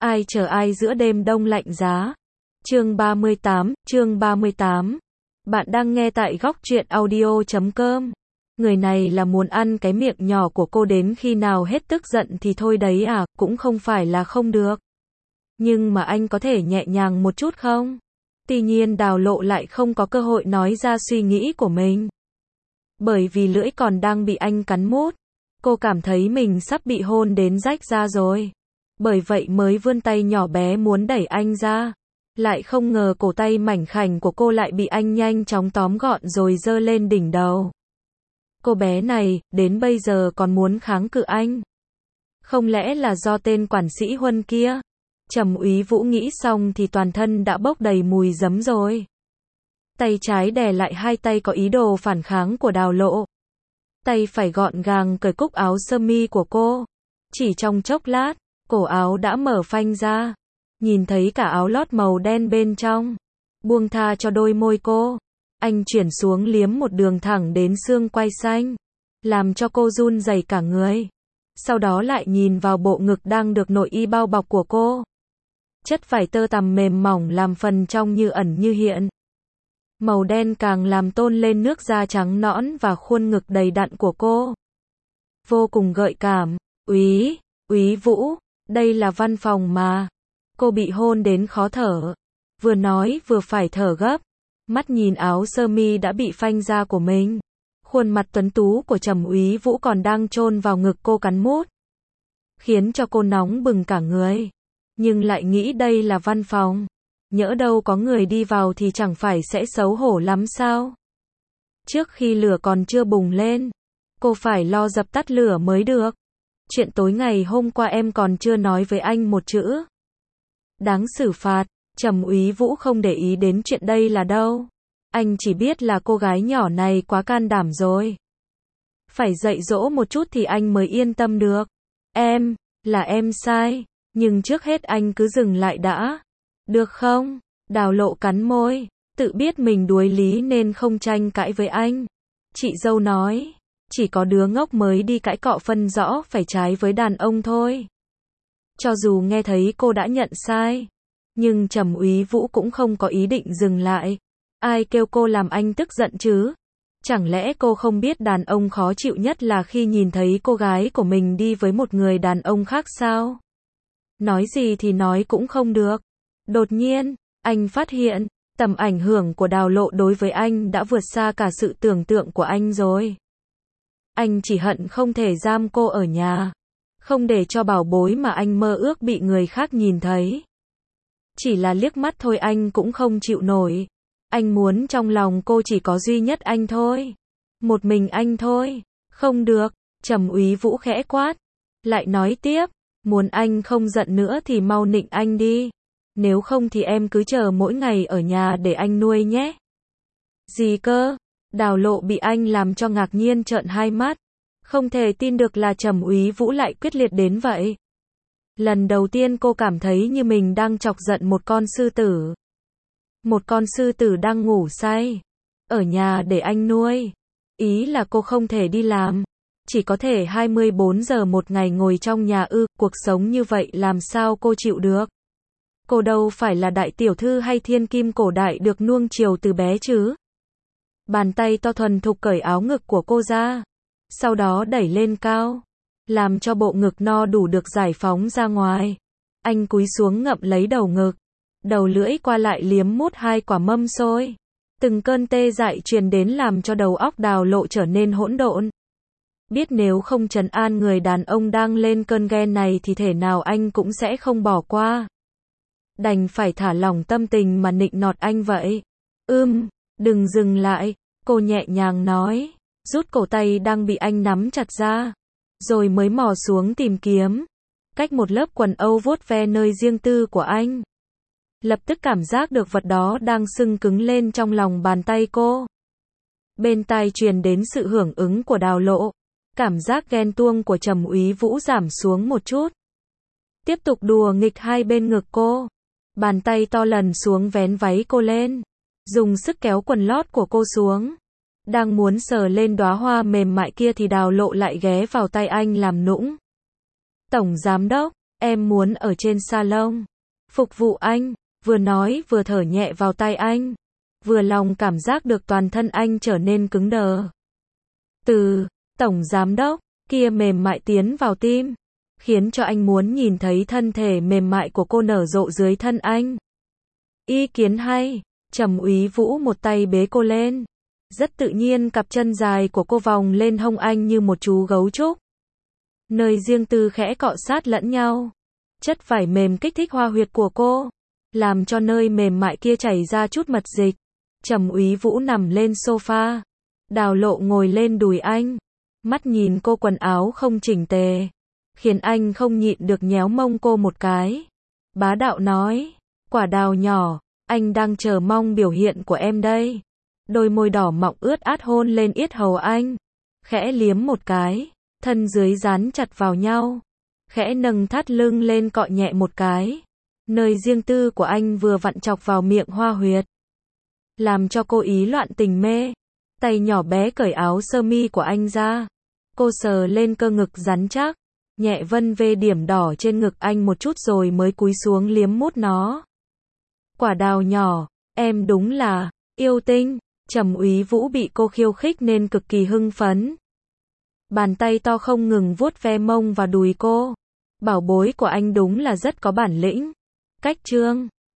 Ai chờ ai giữa đêm đông lạnh giá. Chương 38. Bạn đang nghe tại góc truyện audio.com. Người này là muốn ăn cái miệng nhỏ của cô đến khi nào hết tức giận thì thôi đấy à, cũng không phải là không được. Nhưng mà anh có thể nhẹ nhàng một chút không? Tuy nhiên Đào Lộ lại không có cơ hội nói ra suy nghĩ của mình. Bởi vì lưỡi còn đang bị anh cắn mút. Cô cảm thấy mình sắp bị hôn đến rách ra rồi. Bởi vậy mới vươn tay nhỏ bé muốn đẩy anh ra. Lại không ngờ cổ tay mảnh khảnh của cô lại bị anh nhanh chóng tóm gọn rồi giơ lên đỉnh đầu. Cô bé này, đến bây giờ còn muốn kháng cự anh. Không lẽ là do tên quản sĩ Huân kia? Trầm Úy Vũ nghĩ xong thì toàn thân đã bốc đầy mùi giấm rồi. Tay trái đè lại hai tay có ý đồ phản kháng của Đào Lộ. Tay phải gọn gàng cởi cúc áo sơ mi của cô. Chỉ trong chốc lát, cổ áo đã mở phanh ra. Nhìn thấy cả áo lót màu đen bên trong. Buông tha cho đôi môi cô. Anh chuyển xuống liếm một đường thẳng đến xương quai xanh. Làm cho cô run rẩy cả người. Sau đó lại nhìn vào bộ ngực đang được nội y bao bọc của cô. Chất vải tơ tằm mềm mỏng làm phần trong như ẩn như hiện. Màu đen càng làm tôn lên nước da trắng nõn và khuôn ngực đầy đặn của cô. Vô cùng gợi cảm. Úy Vũ, đây là văn phòng mà. Cô bị hôn đến khó thở. Vừa nói vừa phải thở gấp. Mắt nhìn áo sơ mi đã bị phanh ra của mình. Khuôn mặt tuấn tú của Trầm Úy Vũ còn đang chôn vào ngực cô cắn mút. Khiến cho cô nóng bừng cả người. Nhưng lại nghĩ đây là văn phòng. Nhỡ đâu có người đi vào thì chẳng phải sẽ xấu hổ lắm sao? Trước khi lửa còn chưa bùng lên, cô phải lo dập tắt lửa mới được. Chuyện tối ngày hôm qua em còn chưa nói với anh một chữ. Đáng xử phạt. Trầm Úy Vũ không để ý đến chuyện đây là đâu. Anh chỉ biết là cô gái nhỏ này quá can đảm rồi. Phải dạy dỗ một chút thì anh mới yên tâm được. Là em sai. Nhưng trước hết anh cứ dừng lại đã. Được không? Đào Lộ cắn môi. Tự biết mình đuối lý nên không tranh cãi với anh. Chị dâu nói. Chỉ có đứa ngốc mới đi cãi cọ phân rõ phải trái với đàn ông thôi. Cho dù nghe thấy cô đã nhận sai. Nhưng Trầm Úy Vũ cũng không có ý định dừng lại. Ai kêu cô làm anh tức giận chứ? Chẳng lẽ cô không biết đàn ông khó chịu nhất là khi nhìn thấy cô gái của mình đi với một người đàn ông khác sao? Nói gì thì nói cũng không được. Đột nhiên, anh phát hiện, tầm ảnh hưởng của Đào Lộ đối với anh đã vượt xa cả sự tưởng tượng của anh rồi. Anh chỉ hận không thể giam cô ở nhà. Không để cho bảo bối mà anh mơ ước bị người khác nhìn thấy. Chỉ là liếc mắt thôi anh cũng không chịu nổi. Anh muốn trong lòng cô chỉ có duy nhất anh thôi. Một mình anh thôi. Không được, Trầm Úy Vũ khẽ quát. Lại nói tiếp, muốn anh không giận nữa thì mau nịnh anh đi. Nếu không thì em cứ chờ mỗi ngày ở nhà để anh nuôi nhé. Gì cơ? Đào Lộ bị anh làm cho ngạc nhiên trợn hai mắt. Không thể tin được là Trầm Úy Vũ lại quyết liệt đến vậy. Lần đầu tiên cô cảm thấy như mình đang chọc giận một con sư tử. Một con sư tử đang ngủ say. Ở nhà để anh nuôi. Ý là cô không thể đi làm. Chỉ có thể 24 giờ một ngày ngồi trong nhà ư, cuộc sống như vậy làm sao cô chịu được. Cô đâu phải là đại tiểu thư hay thiên kim cổ đại được nuông chiều từ bé chứ. Bàn tay to thuần thục cởi áo ngực của cô ra. Sau đó đẩy lên cao. Làm cho bộ ngực no đủ được giải phóng ra ngoài. Anh cúi xuống ngậm lấy đầu ngực. Đầu lưỡi qua lại liếm mút hai quả mâm xôi. Từng cơn tê dại truyền đến làm cho đầu óc Đào Lộ trở nên hỗn độn. Biết nếu không trấn an người đàn ông đang lên cơn ghen này thì thể nào anh cũng sẽ không bỏ qua. Đành phải thả lỏng tâm tình mà nịnh nọt anh vậy. Đừng dừng lại, cô nhẹ nhàng nói. Rút cổ tay đang bị anh nắm chặt ra. Rồi mới mò xuống tìm kiếm. Cách một lớp quần âu vuốt ve nơi riêng tư của anh. Lập tức cảm giác được vật đó đang sưng cứng lên trong lòng bàn tay cô. Bên tai truyền đến sự hưởng ứng của Đào Lộ. Cảm giác ghen tuông của Trầm Úy Vũ giảm xuống một chút. Tiếp tục đùa nghịch hai bên ngực cô. Bàn tay to lần xuống vén váy cô lên. Dùng sức kéo quần lót của cô xuống. Đang muốn sờ lên đóa hoa mềm mại kia thì Đào Lộ lại ghé vào tay anh làm nũng. Tổng giám đốc, em muốn ở trên salon, phục vụ anh, vừa nói vừa thở nhẹ vào tay anh, vừa lòng cảm giác được toàn thân anh trở nên cứng đờ. Từ tổng giám đốc kia mềm mại tiến vào tim, khiến cho anh muốn nhìn thấy thân thể mềm mại của cô nở rộ dưới thân anh. Ý kiến hay, Trầm Úy Vũ một tay bế cô lên. Rất tự nhiên cặp chân dài của cô vòng lên hông anh như một chú gấu trúc. Nơi riêng tư khẽ cọ sát lẫn nhau. Chất vải mềm kích thích hoa huyệt của cô, làm cho nơi mềm mại kia chảy ra chút mật dịch. Trầm Úy Vũ nằm lên sofa. Đào Lộ ngồi lên đùi anh. Mắt nhìn cô quần áo không chỉnh tề, khiến anh không nhịn được nhéo mông cô một cái. Bá đạo nói, Quả Đào nhỏ, anh đang chờ mong biểu hiện của em đây. Đôi môi đỏ mọng ướt át hôn lên yết hầu anh. Khẽ liếm một cái, thân dưới dán chặt vào nhau. Khẽ nâng thắt lưng lên cọ nhẹ một cái. Nơi riêng tư của anh vừa vặn chọc vào miệng hoa huyệt, làm cho cô ý loạn tình mê. Tay nhỏ bé cởi áo sơ mi của anh ra. Cô sờ lên cơ ngực rắn chắc, nhẹ vân vê điểm đỏ trên ngực anh một chút rồi mới cúi xuống liếm mút nó. Quả Đào nhỏ, em đúng là yêu tinh. Trầm Úy Vũ bị cô khiêu khích nên cực kỳ hưng phấn. Bàn tay to không ngừng vuốt ve mông và đùi cô. Bảo bối của anh đúng là rất có bản lĩnh. Cách trương